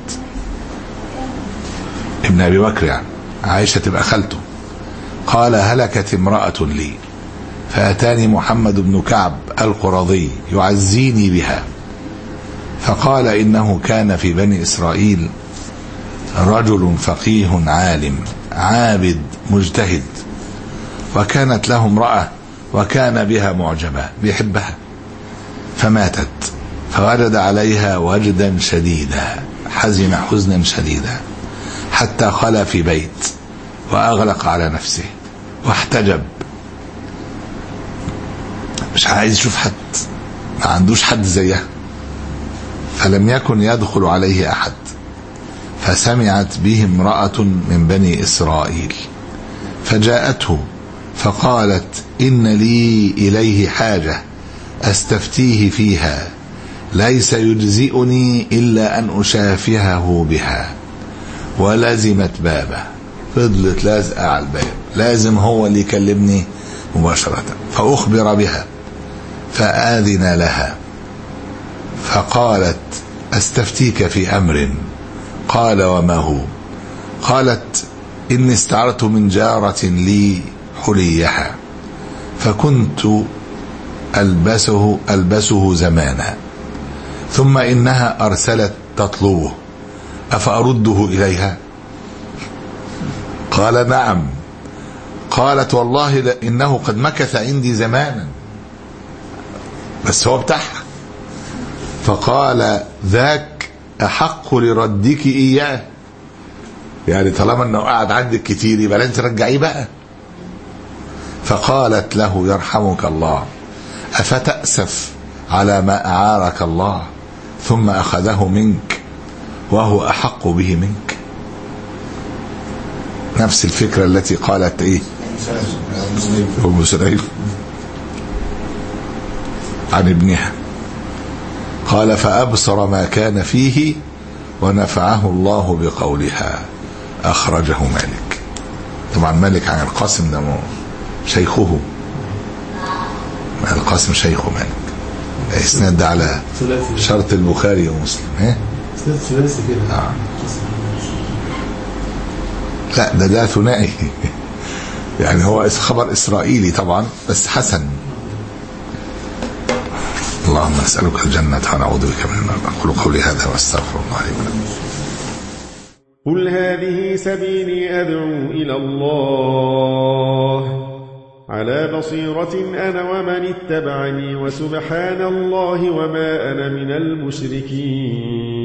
ابن أبي بكر يعني عائشة تبقى خالته قال هلكت امرأة لي فأتاني محمد بن كعب القرظي يعزيني بها فقال إنه كان في بني إسرائيل رجل فقيه عالم عابد مجتهد وكانت له امرأة وكان بها معجبا بيحبها فماتت فوجد عليها وجدا شديدا حزن حزنا شديدا حتى خلى في بيت وأغلق على نفسه واحتجب مش عايز يشوف حد ما عندوش حد زيها فلم يكن يدخل عليه أحد فسمعت به امرأة من بني إسرائيل فجاءته فقالت إن لي إليه حاجة أستفتيه فيها ليس يجزئني إلا أن أشافهه بها ولزمت بابه فضلت لازقة على الباب لازم هو اللي يكلمني مباشرة فأخبر بها فآذن لها فقالت أستفتيك في أمر قال وما هو قالت إني استعرت من جارة لي حليها فكنت ألبسه, ألبسه زمانا ثم إنها أرسلت تطلبه أفأرده إليها قال نعم قالت والله إنه قد مكث عندي زمانا بس هو بتاعها فقال ذاك أحق لردك إياه يعني طالما أنه قاعد عندك كتير يبقى لن ترجعيه بقى فقالت له يرحمك الله أفتأسف على ما أعارك الله ثم أخذه منك وهو أحق به منك نفس الفكرة التي قالت إيه أم سليم عن ابنها قال فأبصر ما كان فيه ونفعه الله بقولها أخرجه مالك طبعا مالك عن القاسم ده شيخه القاسم شيخه مالك اسناد ده على شرط البخاري ومسلم ايه اسناد ثلاثي كده آه. لا ده ده ثنائي يعني هو خبر إسرائيلي طبعا بس حسن اللهم نسألك الجنة ونعوذ بك من النار أقول قولي هذا واستغفر الله لي ولكم قل هذه سبيلي أدعو إلى الله على بصيرة أنا ومن اتبعني وسبحان الله وما أنا من المشركين.